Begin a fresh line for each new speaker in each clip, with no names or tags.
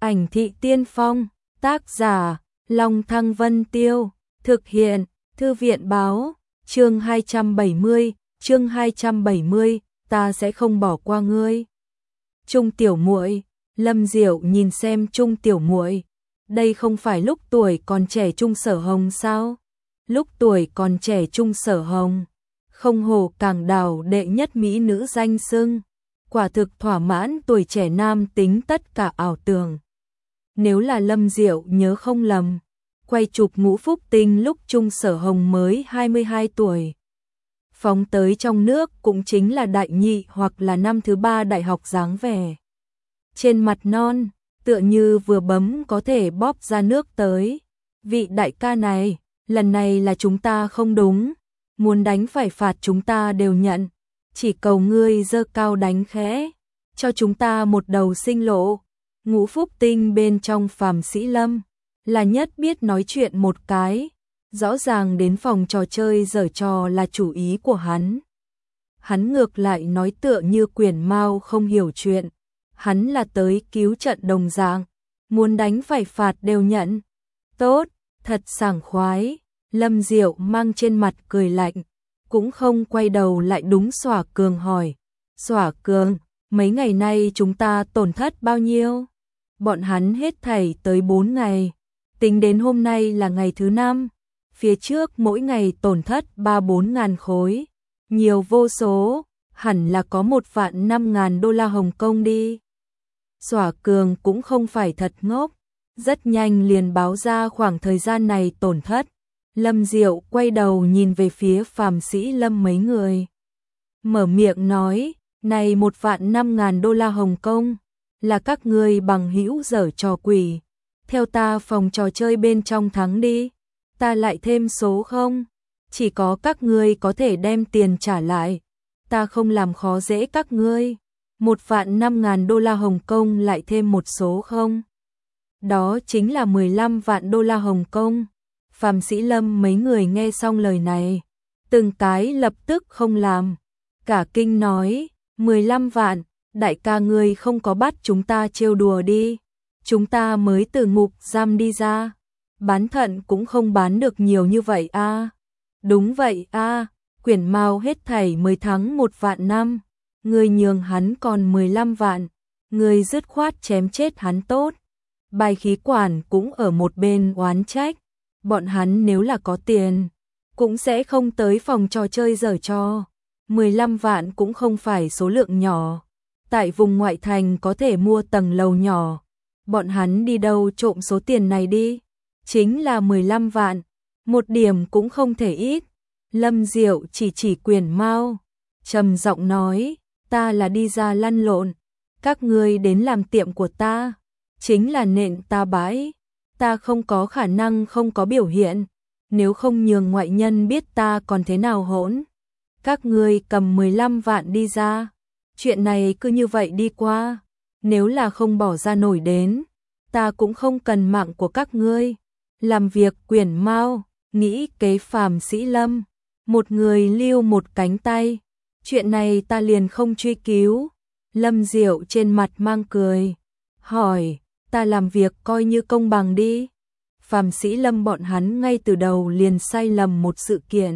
Ảnh thị tiên phong, tác giả, Long Thăng Vân Tiêu, thực hiện, Thư viện báo, chương 270, ta sẽ không bỏ qua ngươi. Trung tiểu muội, Lâm Diệu nhìn xem Trung tiểu muội, đây không phải lúc tuổi còn trẻ Trung Sở Hồng sao? Lúc tuổi còn trẻ Trung Sở Hồng, không hổ Cảng Đảo đệ nhất mỹ nữ danh xưng, quả thực thỏa mãn tuổi trẻ nam tính tất cả ảo tưởng. Nếu là Lâm Diệu nhớ không lầm, quay chụp Ngũ Phúc Tinh lúc Trung Sở Hồng mới 22 tuổi. Phóng tới trong nước cũng chính là đại nhị hoặc là năm thứ 3 đại học dáng vẻ. Trên mặt non, tựa như vừa bấm có thể bóp ra nước tới. Vị đại ca này, lần này là chúng ta không đúng, muốn đánh phải phạt chúng ta đều nhận, chỉ cầu ngươi giơ cao đánh khẽ, cho chúng ta một đầu sinh lộ. Ngũ Phúc Tinh bên trong Phàm Sĩ Lâm là nhất biết nói chuyện một cái, rõ ràng đến phòng trò chơi giở trò là chủ ý của hắn. Hắn ngược lại nói tựa như Quyển Mao không hiểu chuyện, hắn là tới cứu trận đồng dạng, muốn đánh phải phạt đều nhận. Tốt, thật sảng khoái. Lâm Diệu mang trên mặt cười lạnh, cũng không quay đầu lại đúng Xỏa Cường hỏi. Xỏa Cường, mấy ngày nay chúng ta tổn thất bao nhiêu? Bọn hắn hết thảy tới 4 ngày, tính đến hôm nay là ngày thứ 5, phía trước mỗi ngày tổn thất 3-4 ngàn khối, nhiều vô số, hẳn là có 1.500.000 đô la Hồng Kông đi. Xỏa Cường cũng không phải thật ngốc, rất nhanh liền báo ra khoảng thời gian này tổn thất. Lâm Diệu quay đầu nhìn về phía Phàm Sĩ Lâm mấy người, mở miệng nói, này 1.500.000 đô la Hồng Kông, là các ngươi bằng hữu giở trò quỷ, theo ta phòng trò chơi bên trong thắng đi, ta lại thêm số không, chỉ có các ngươi có thể đem tiền trả lại, ta không làm khó dễ các ngươi, 1.500.000 đô la Hồng Kông lại thêm một số không, đó chính là 15 vạn đô la Hồng Kông. Phàm Sĩ Lâm mấy người nghe xong lời này, từng cái lập tức không làm, cả kinh nói, 15 vạn, đại ca ngươi không có bắt chúng ta trêu đùa đi, chúng ta mới từ ngục giam đi ra, bán thận cũng không bán được nhiều như vậy a. Đúng vậy a, Quyển Mao hết thảy 10 tháng 1 vạn năm, ngươi nhường hắn còn 15 vạn, ngươi dứt khoát chém chết hắn tốt. Bài khí quản cũng ở một bên oán trách, bọn hắn nếu là có tiền, cũng sẽ không tới phòng trò chơi giở trò. 15 vạn cũng không phải số lượng nhỏ, tại vùng ngoại thành có thể mua tầng lầu nhỏ, bọn hắn đi đâu trộm số tiền này đi, chính là 15 vạn, một điểm cũng không thể ít. Lâm Diệu chỉ Quyển Mao, trầm giọng nói, ta là đi ra lăn lộn, các ngươi đến làm tiệm của ta, chính là nện ta bãi, ta không có khả năng không có biểu hiện, nếu không nhường ngoại nhân biết ta còn thế nào hỗn. Các ngươi cầm 15 vạn đi ra, chuyện này cứ như vậy đi qua, nếu là không bỏ ra nổi đến, ta cũng không cần mạng của các ngươi. Làm việc Quyển Mao, nghĩ kế Phàm Sĩ Lâm, một người lưu một cánh tay, chuyện này ta liền không truy cứu. Lâm Diệu trên mặt mang cười, hỏi, ta làm việc coi như công bằng đi. Phàm Sĩ Lâm bọn hắn ngay từ đầu liền sai lầm một sự kiện.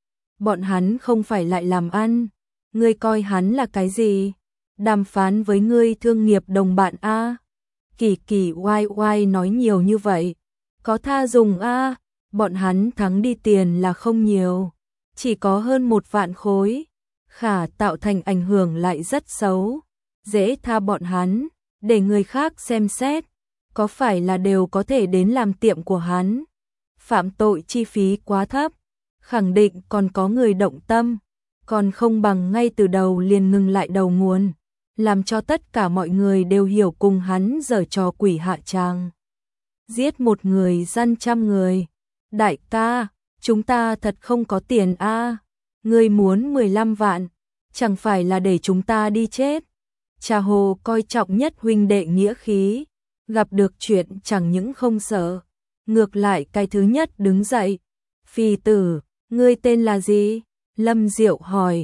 Bọn hắn không phải lại làm ăn, ngươi coi hắn là cái gì? Đàm phán với ngươi thương nghiệp đồng bạn a. Kỳ kỳ oai oai nói nhiều như vậy, có tha dùng a, bọn hắn thắng đi tiền là không nhiều, chỉ có hơn 1 vạn khối, khả tạo thành ảnh hưởng lại rất xấu, dễ tha bọn hắn, để người khác xem xét, có phải là đều có thể đến làm tiệm của hắn. Phạm tội chi phí quá thấp, khẳng định còn có người động tâm, còn không bằng ngay từ đầu liền ngừng lại đầu nguồn, làm cho tất cả mọi người đều hiểu cùng hắn giở trò quỷ hạ tràng. Giết một người dân 100 người. Đại ca, chúng ta thật không có tiền a. Ngươi muốn 15 vạn, chẳng phải là để chúng ta đi chết. Cha Hồ coi trọng nhất huynh đệ nghĩa khí, gặp được chuyện chẳng những không sợ, ngược lại cái thứ nhất đứng dậy. Phi tử, ngươi tên là gì? Lâm Diệu hỏi.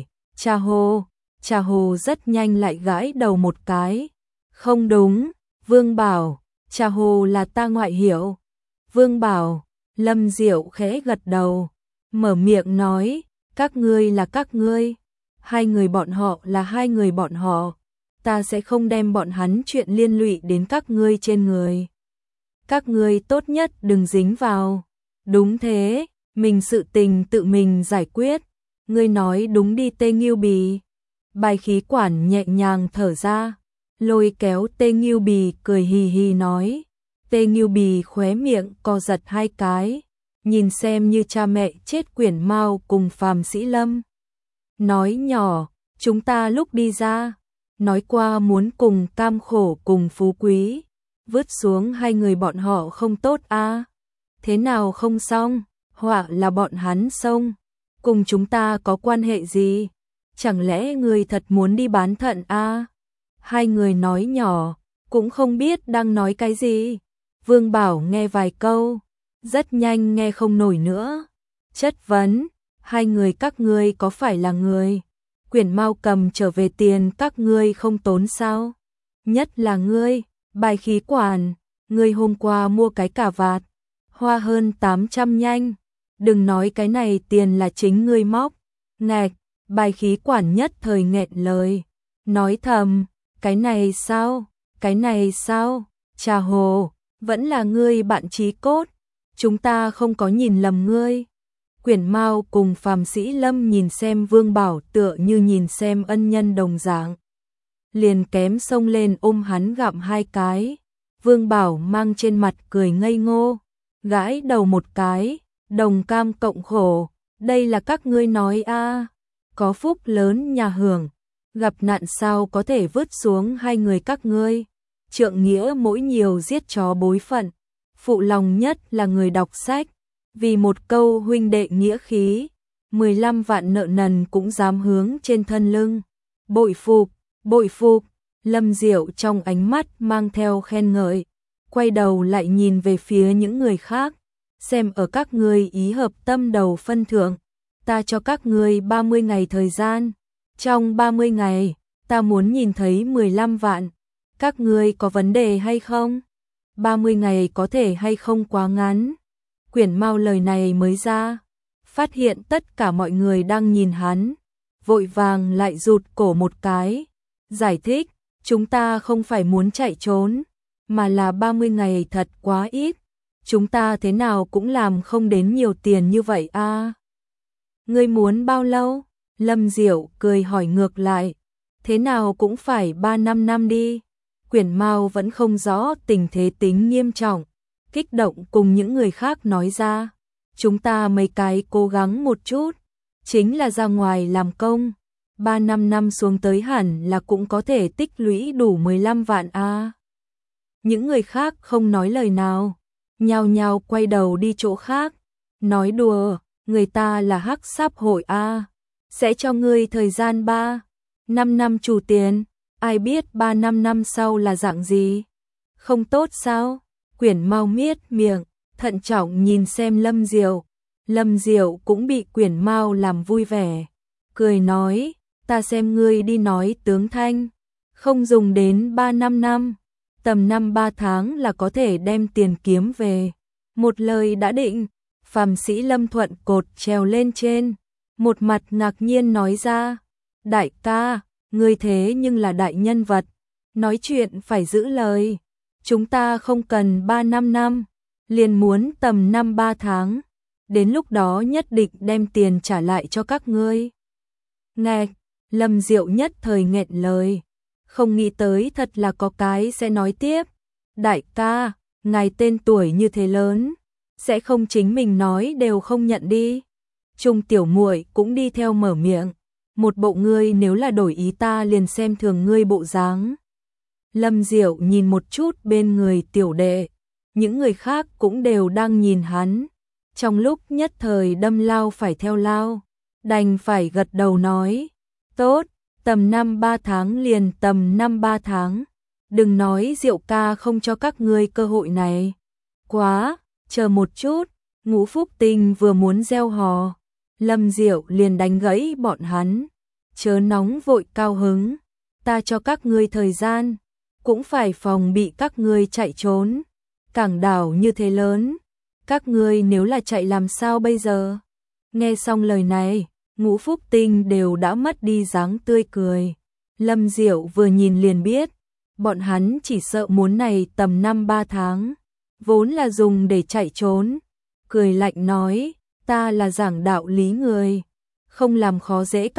Cha Hồ rất nhanh lại gãi đầu một cái. Không đúng, Vương Bảo. Trà hồ là ta ngoại hiệu. Vương Bảo, Lâm Diệu khẽ gật đầu, mở miệng nói, các ngươi là các ngươi, hai người bọn họ là hai người bọn họ, ta sẽ không đem bọn hắn chuyện liên lụy đến các ngươi trên người. Các ngươi tốt nhất đừng dính vào. Đúng thế, mình sự tình tự mình giải quyết. Ngươi nói đúng đi Tê Nghiêu Bì. Bài khí quản nhẹ nhàng thở ra, lôi kéo Tê Nghiêu Bì cười hì hì nói. Tê Nghiêu Bì khóe miệng co giật hai cái, nhìn xem như cha mẹ chết Quyển Mao cùng Phàm Sĩ Lâm. Nói nhỏ, chúng ta lúc đi ra, nói qua muốn cùng cam khổ cùng phú quý, vứt xuống hai người bọn họ không tốt a. Thế nào không xong, họa là bọn hắn xông, cùng chúng ta có quan hệ gì? Chẳng lẽ người thật muốn đi bán thận a? Hai người nói nhỏ, cũng không biết đang nói cái gì. Vương Bảo nghe vài câu, rất nhanh nghe không nổi nữa. Chất vấn, hai người các ngươi có phải là người? Quyển Mao cầm trở về tiền các ngươi không tốn sao? Nhất là ngươi, bài khí quản, ngươi hôm qua mua cái cà vạt, hoa hơn 800 nhanh. Đừng nói cái này tiền là chính ngươi móc. Ngạch, bài khí quản nhất thời nghẹn lời, nói thầm, cái này sao? Cái này sao? Trà hồ, vẫn là ngươi bạn chí cốt, chúng ta không có nhìn lầm ngươi. Quyển Mao cùng Phàm Sĩ Lâm nhìn xem Vương Bảo tựa như nhìn xem ân nhân đồng dạng, liền kém xông lên ôm hắn gặm hai cái. Vương Bảo mang trên mặt cười ngây ngô, gãi đầu một cái, đồng cam cộng khổ, đây là các ngươi nói a, có phúc lớn nhà hưởng, gặp nạn sao có thể vứt xuống hai người các ngươi. Trượng nghĩa mỗi nhiều giết chó bối phận, phụ lòng nhất là người đọc sách, vì một câu huynh đệ nghĩa khí, 15 vạn nợ nần cũng dám hướng trên thân lưng. Bội phục, bội phục. Lâm Diệu trong ánh mắt mang theo khen ngợi, quay đầu lại nhìn về phía những người khác, xem ở các ngươi ý hợp tâm đầu phân thượng, ta cho các ngươi 30 ngày thời gian, trong 30 ngày, ta muốn nhìn thấy 15 vạn, các ngươi có vấn đề hay không? 30 ngày có thể hay không quá ngắn? Quyển Mao lời này mới ra, phát hiện tất cả mọi người đang nhìn hắn, vội vàng lại rụt cổ một cái, giải thích, chúng ta không phải muốn chạy trốn, mà là 30 ngày thật quá ít, chúng ta thế nào cũng làm không đến nhiều tiền như vậy a. Ngươi muốn bao lâu? Lâm Diệu cười hỏi ngược lại, thế nào cũng phải 3-5 năm đi. Quyển Mao vẫn không rõ tình thế tính nghiêm trọng, kích động cùng những người khác nói ra, chúng ta mấy cái cố gắng một chút, chính là ra ngoài làm công, 3-5 năm xuống tới hẳn là cũng có thể tích lũy đủ 15 vạn a. Những người khác không nói lời nào, nhao nhao quay đầu đi chỗ khác, nói đùa, người ta là hắc sáp hội a, sẽ cho ngươi thời gian 3-5 năm trù tiền, ai biết 3-5 năm sau là dạng gì? Không tốt sao? Quyển Mao miết miệng, thận trọng nhìn xem Lâm Diệu. Lâm Diệu cũng bị Quyển Mao làm vui vẻ, cười nói, ta xem ngươi đi nói tướng thanh, không dùng đến 3-5 năm, tầm 5-3 tháng là có thể đem tiền kiếm về. Một lời đã định. Phàm Sĩ Lâm thuận cột trèo lên trên, một mặt ngạc nhiên nói ra, đại ca, ngươi thế nhưng là đại nhân vật, nói chuyện phải giữ lời, chúng ta không cần 3-5 năm, liền muốn tầm 5-3 tháng, đến lúc đó nhất định đem tiền trả lại cho các ngươi. Nghe, Lâm Diệu nhất thời nghẹn lời, không nghĩ tới thật là có cái sẽ nói tiếp, đại ca, ngài tên tuổi như thế lớn, sẽ không chính mình nói đều không nhận đi. Trung tiểu muội cũng đi theo mở miệng, một bộ ngươi nếu là đổi ý ta liền xem thường ngươi bộ dáng. Lâm Diệu nhìn một chút bên người tiểu đệ, những người khác cũng đều đang nhìn hắn, trong lúc nhất thời đâm lao phải theo lao, đành phải gật đầu nói, tốt, tầm 5-3 tháng liền tầm 5-3 tháng, đừng nói Diệu ca không cho các ngươi cơ hội này. Quá, chờ một chút, Ngũ Phúc Tinh vừa muốn gieo hò, Lâm Diệu liền đánh gãy bọn hắn, chớ nóng vội cao hứng, ta cho các ngươi thời gian. cũng phải phòng bị các ngươi chạy trốn. Cảng đảo như thế lớn, các ngươi nếu là chạy làm sao bây giờ? Nghe xong lời này, Ngũ Phúc Tinh đều đã mất đi dáng tươi cười. Lâm Diệu vừa nhìn liền biết, bọn hắn chỉ sợ muốn này tầm 5-3 tháng, vốn là dùng để chạy trốn. Cười lạnh nói, ta là giảng đạo lý người, không làm khó dễ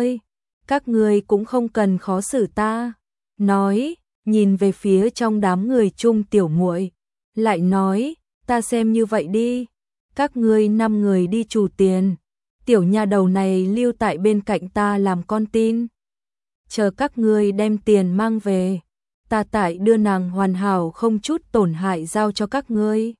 các ngươi cũng không cần khó xử ta. Nói, nhìn về phía trong đám người Trung tiểu muội, lại nói, ta xem như vậy đi, các ngươi 5 người đi trù tiền, tiểu nha đầu này lưu tại bên cạnh ta làm con tin. Chờ các ngươi đem tiền mang về, ta tại đưa nàng hoàn hảo không chút tổn hại giao cho các ngươi.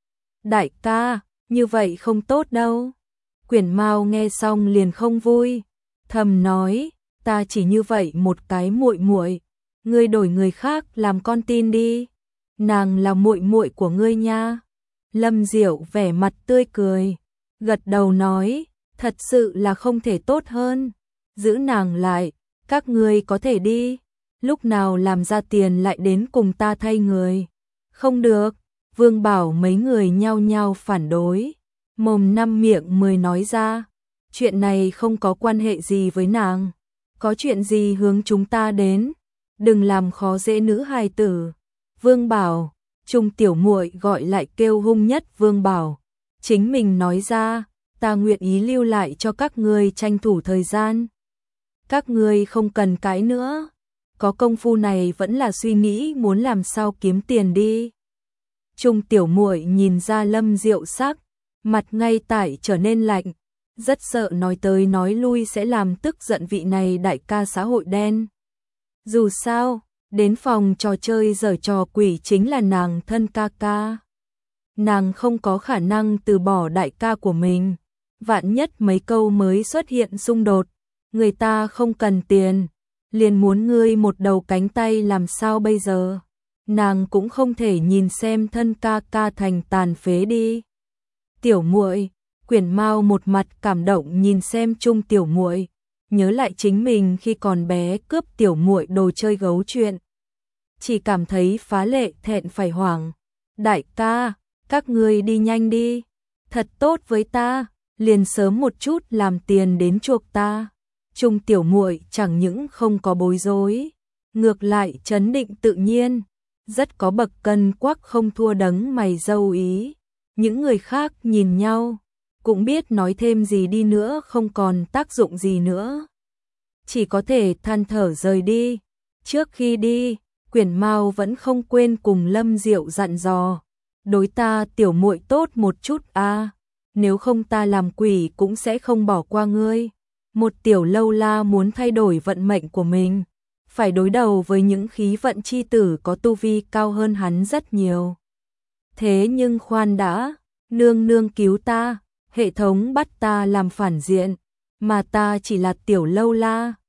Đại ca, như vậy không tốt đâu. Quyển Mao nghe xong liền không vui, thầm nói, ta chỉ như vậy một cái muội muội, ngươi đổi người khác làm con tin đi. Nàng là muội muội của ngươi nha. Lâm Diệu vẻ mặt tươi cười, gật đầu nói, thật sự là không thể tốt hơn. Giữ nàng lại, các ngươi có thể đi, lúc nào làm ra tiền lại đến cùng ta thay người. Không được, Vương Bảo mấy người nhao nhao phản đối, mồm năm miệng 10 nói ra, chuyện này không có quan hệ gì với nàng, có chuyện gì hướng chúng ta đến, đừng làm khó dễ nữ hài tử. Vương Bảo, Trung tiểu muội gọi lại kêu hung nhất Vương Bảo, chính mình nói ra, ta nguyện ý lưu lại cho các ngươi tranh thủ thời gian. Các ngươi không cần cãi nữa, có công phu này vẫn là suy nghĩ muốn làm sao kiếm tiền đi. Trung tiểu muội nhìn ra Lâm Diệu sắc, mặt ngay tại trở nên lạnh, rất sợ nói tới nói lui sẽ làm tức giận vị này đại ca xã hội đen. Dù sao, đến phòng trò chơi giở trò quỷ chính là nàng thân ca ca. Nàng không có khả năng từ bỏ đại ca của mình, vạn nhất mấy câu mới xuất hiện xung đột, người ta không cần tiền, liền muốn ngươi một đầu cánh tay làm sao bây giờ. Nàng cũng không thể nhìn xem thân ca ca thành tàn phế đi. Tiểu muội, Quyển Mao một mặt cảm động nhìn xem Trung tiểu muội, nhớ lại chính mình khi còn bé cướp tiểu muội đồ chơi gấu chuyện, chỉ cảm thấy phá lệ thẹn phải hoảng. Đại ca, các ngươi đi nhanh đi, thật tốt với ta, liền sớm một chút làm tiền đến chuộc ta. Trung tiểu muội chẳng những không có bối rối, ngược lại trấn định tự nhiên, rất có bậc cân quắc không thua đấng mày râu ý. Những người khác nhìn nhau, cũng biết nói thêm gì đi nữa không còn tác dụng gì nữa, chỉ có thể than thở rời đi. Trước khi đi, Quyển Mao vẫn không quên cùng Lâm Diệu dặn dò, đối ta tiểu muội tốt một chút a, nếu không ta làm quỷ cũng sẽ không bỏ qua ngươi. Một tiểu lâu la muốn thay đổi vận mệnh của mình, phải đối đầu với những khí vận chi tử có tu vi cao hơn hắn rất nhiều. Thế nhưng khoan đã, nương nương cứu ta, hệ thống bắt ta làm phản diện, mà ta chỉ là tiểu lâu la,